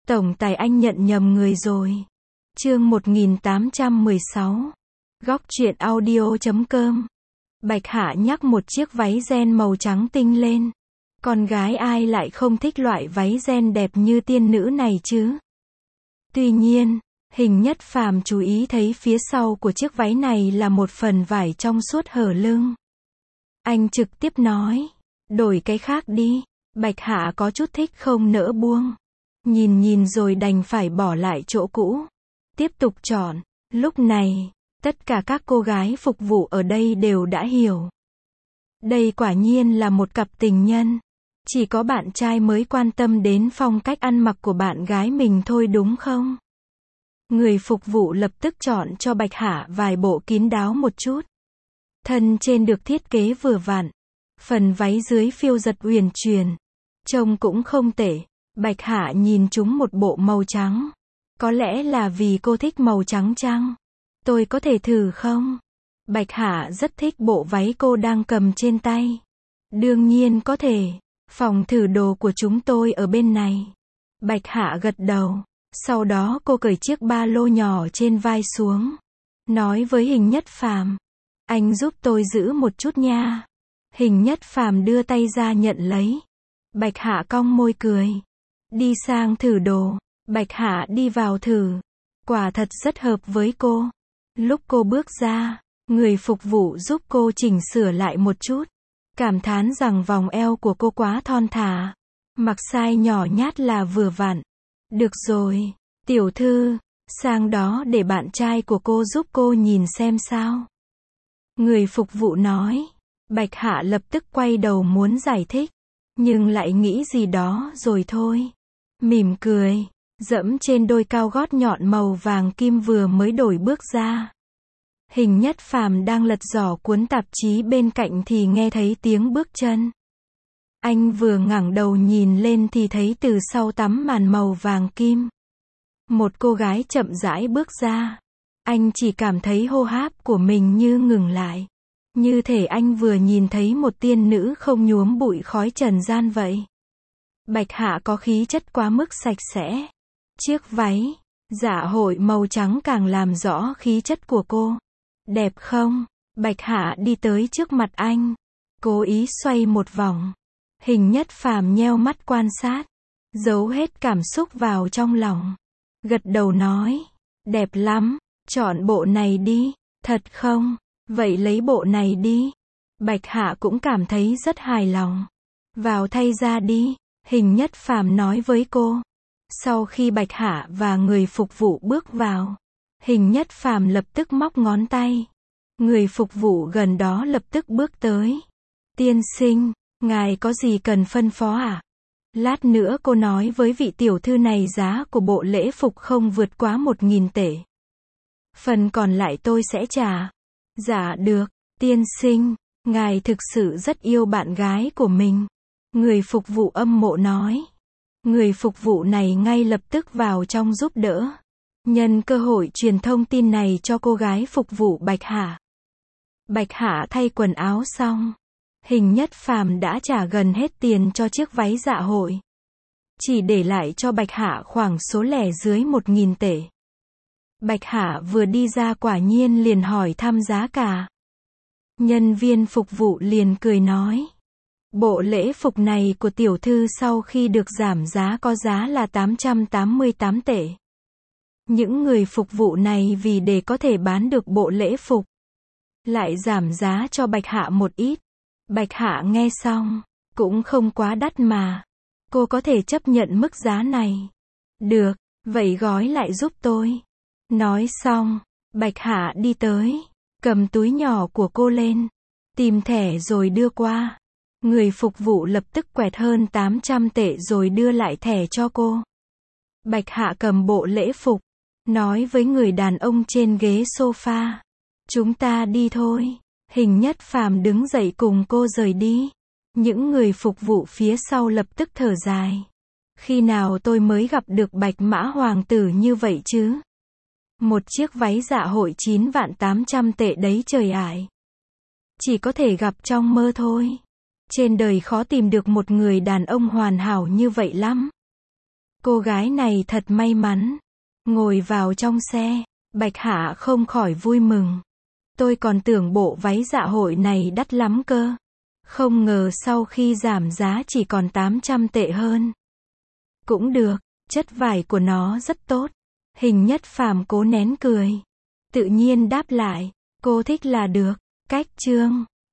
Tổng tài anh nhận nhầm người rồi. Chương 1816. Góc truyện audio.com. Bạch Hạ nhắc một chiếc váy ren màu trắng tinh lên. Con gái ai lại không thích loại váy ren đẹp như tiên nữ này chứ? Tuy nhiên, Hình Nhất Phàm chú ý thấy phía sau của chiếc váy này là một phần vải trong suốt hở lưng. Anh trực tiếp nói, đổi cái khác đi. Bạch Hạ có chút thích không nỡ buông. Nhìn rồi đành phải bỏ lại chỗ cũ. Tiếp tục chọn. Lúc này, tất cả các cô gái phục vụ ở đây đều đã hiểu. Đây quả nhiên là một cặp tình nhân. Chỉ có bạn trai mới quan tâm đến phong cách ăn mặc của bạn gái mình thôi đúng không? Người phục vụ lập tức chọn cho Bạch Hạ vài bộ kín đáo một chút. Thân trên được thiết kế vừa vặn. Phần váy dưới phiêu giật uyển chuyển. Trông cũng không tệ. Bạch Hạ nhìn chúng một bộ màu trắng. Có lẽ là vì cô thích màu trắng chăng? Tôi có thể thử không? Bạch Hạ rất thích bộ váy cô đang cầm trên tay. Đương nhiên có thể. Phòng thử đồ của chúng tôi ở bên này. Bạch Hạ gật đầu. Sau đó cô cởi chiếc ba lô nhỏ trên vai xuống. Nói với Hình Nhất Phàm, anh giúp tôi giữ một chút nha. Hình Nhất Phàm đưa tay ra nhận lấy. Bạch Hạ cong môi cười. Đi sang thử đồ. Bạch Hạ đi vào thử. Quả thật rất hợp với cô. Lúc cô bước ra, người phục vụ giúp cô chỉnh sửa lại một chút. Cảm thán rằng vòng eo của cô quá thon thả. Mặc size nhỏ nhát là vừa vặn. Được rồi, tiểu thư, sang đó để bạn trai của cô giúp cô nhìn xem sao. Người phục vụ nói. Bạch Hạ lập tức quay đầu muốn giải thích. Nhưng lại nghĩ gì đó rồi thôi. Mỉm cười, dẫm trên đôi cao gót nhọn màu vàng kim vừa mới đổi bước ra. Hình Nhất Phàm đang lật giỏ cuốn tạp chí bên cạnh thì nghe thấy tiếng bước chân. Anh vừa ngẩng đầu nhìn lên thì thấy từ sau tấm màn màu vàng kim. Một cô gái chậm rãi bước ra. Anh chỉ cảm thấy hô hấp của mình như ngừng lại. Như thể anh vừa nhìn thấy một tiên nữ không nhuốm bụi khói trần gian vậy. Bạch Hạ có khí chất quá mức sạch sẽ. Chiếc váy dạ hội màu trắng càng làm rõ khí chất của cô. Đẹp không? Bạch Hạ đi tới trước mặt anh. Cố ý xoay một vòng. Hình Nhất Phàm nheo mắt quan sát. Giấu hết cảm xúc vào trong lòng. Gật đầu nói. Đẹp lắm. Chọn bộ này đi. Thật không? Vậy lấy bộ này đi. Bạch Hạ cũng cảm thấy rất hài lòng. Vào thay ra đi. Hình Nhất Phàm nói với cô. Sau khi Bạch Hạ và người phục vụ bước vào, Hình Nhất Phàm lập tức móc ngón tay. Người phục vụ gần đó lập tức bước tới. Tiên sinh, ngài có gì cần phân phó à? Lát nữa cô nói với vị tiểu thư này giá của bộ lễ phục không vượt quá 1.000 tệ. Phần còn lại tôi sẽ trả. Dạ được, tiên sinh, ngài thực sự rất yêu bạn gái của mình. Người phục vụ âm mộ nói. Người phục vụ này ngay lập tức vào trong giúp đỡ. Nhân cơ hội truyền thông tin này cho cô gái phục vụ Bạch Hạ. Bạch Hạ thay quần áo xong. Hình Nhất Phàm đã trả gần hết tiền cho chiếc váy dạ hội. Chỉ để lại cho Bạch Hạ khoảng số lẻ dưới 1.000 tệ. Bạch Hạ vừa đi ra quả nhiên liền hỏi thăm giá cả. Nhân viên phục vụ liền cười nói. Bộ lễ phục này của tiểu thư sau khi được giảm giá có giá là 888 tệ. Những người phục vụ này vì để có thể bán được bộ lễ phục, lại giảm giá cho Bạch Hạ một ít. Bạch Hạ nghe xong, cũng không quá đắt mà. Cô có thể chấp nhận mức giá này. Được, vậy gói lại giúp tôi. Nói xong, Bạch Hạ đi tới, cầm túi nhỏ của cô lên, tìm thẻ rồi đưa qua. Người phục vụ lập tức quẹt hơn 800 tệ rồi đưa lại thẻ cho cô. Bạch Hạ cầm bộ lễ phục, nói với người đàn ông trên ghế sofa. Chúng ta đi thôi. Hình Nhất Phàm đứng dậy cùng cô rời đi. Những người phục vụ phía sau lập tức thở dài. Khi nào tôi mới gặp được Bạch Mã Hoàng tử như vậy chứ? Một chiếc váy dạ hội 9.800 tệ đấy trời ải. Chỉ có thể gặp trong mơ thôi. Trên đời khó tìm được một người đàn ông hoàn hảo như vậy lắm. Cô gái này thật may mắn. Ngồi vào trong xe, Bạch Hạ không khỏi vui mừng. Tôi còn tưởng bộ váy dạ hội này đắt lắm cơ. Không ngờ sau khi giảm giá chỉ còn 800 tệ hơn. Cũng được, chất vải của nó rất tốt. Hình Nhất Phàm cố nén cười. Tự nhiên đáp lại, cô thích là được. Cách chương